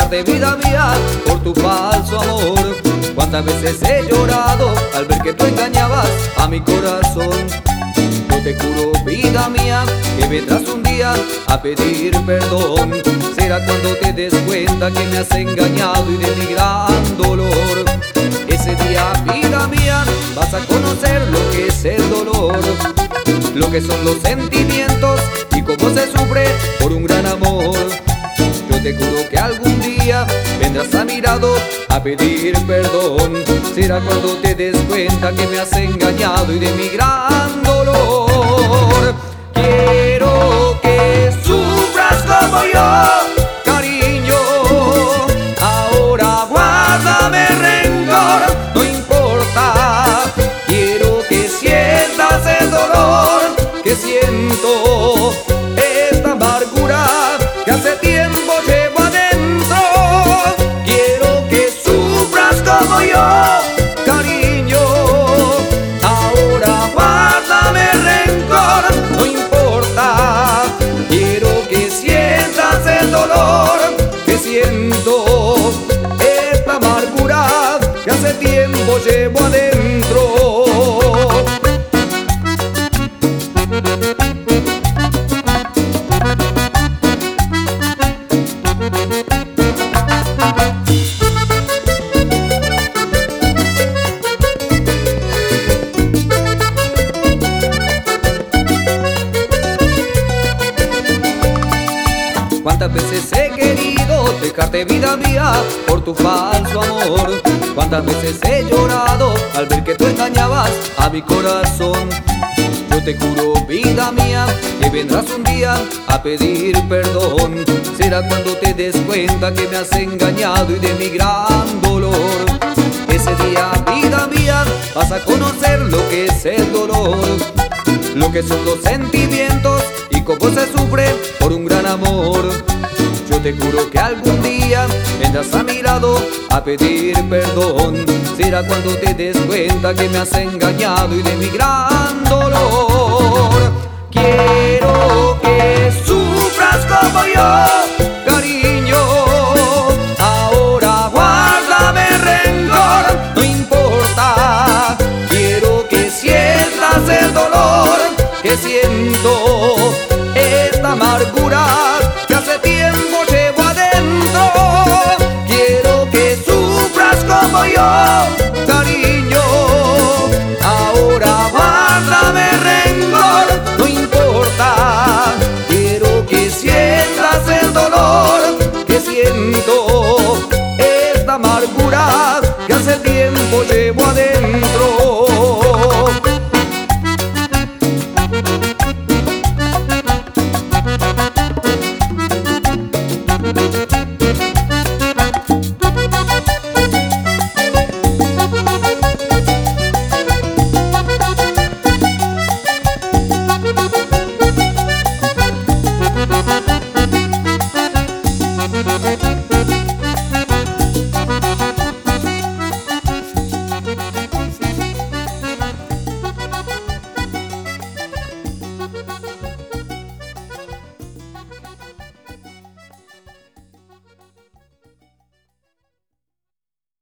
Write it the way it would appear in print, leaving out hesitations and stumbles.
dejarte, vida mía, por tu falso amor. Cuántas veces he llorado al ver que tú engañabas a mi corazón. Yo te juro, vida mía, que vendrás un día a pedir perdón. Será cuando te des cuenta que me has engañado y de mi gran dolor. Ese día, vida mía, vas a conocer lo que es el dolor, lo que son los sentimientos y cómo se sufre por un gran amor. Yo te juro que algún día vendrás a mi lado a pedir perdón. Será cuando te des cuenta que me has engañado y de mi gran dolor. Quiero que sufras como yo, cariño. Ahora guárdame rencor, no importa. Quiero que sientas el dolor que siento, esta amargura que hace tiempo llevo adentro. Quiero que sufras como yo, cariño. Ahora guárdame rencor, no importa. Quiero que sientas el dolor que siento, esta amargura que hace tiempo llevo adentro. Cuántas veces he querido dejarte, vida mía, por tu falso amor. Cuántas veces he llorado al ver que tú engañabas a mi corazón. Yo te juro, vida mía, que vendrás un día a pedir perdón. Será cuando te des cuenta que me has engañado y de mi gran dolor. Ese día, vida mía, vas a conocer lo que es el dolor, lo que son los sentimientos y cómo se sufre por un gran amor. Yo te juro que algún día vendrás a mi lado a pedir perdón. Será cuando te des cuenta que me has engañado y de mi gran dolor. Quiero que sufras como yo, cariño. Ahora guárdame rencor, no importa. Quiero que sientas el dolor que siento,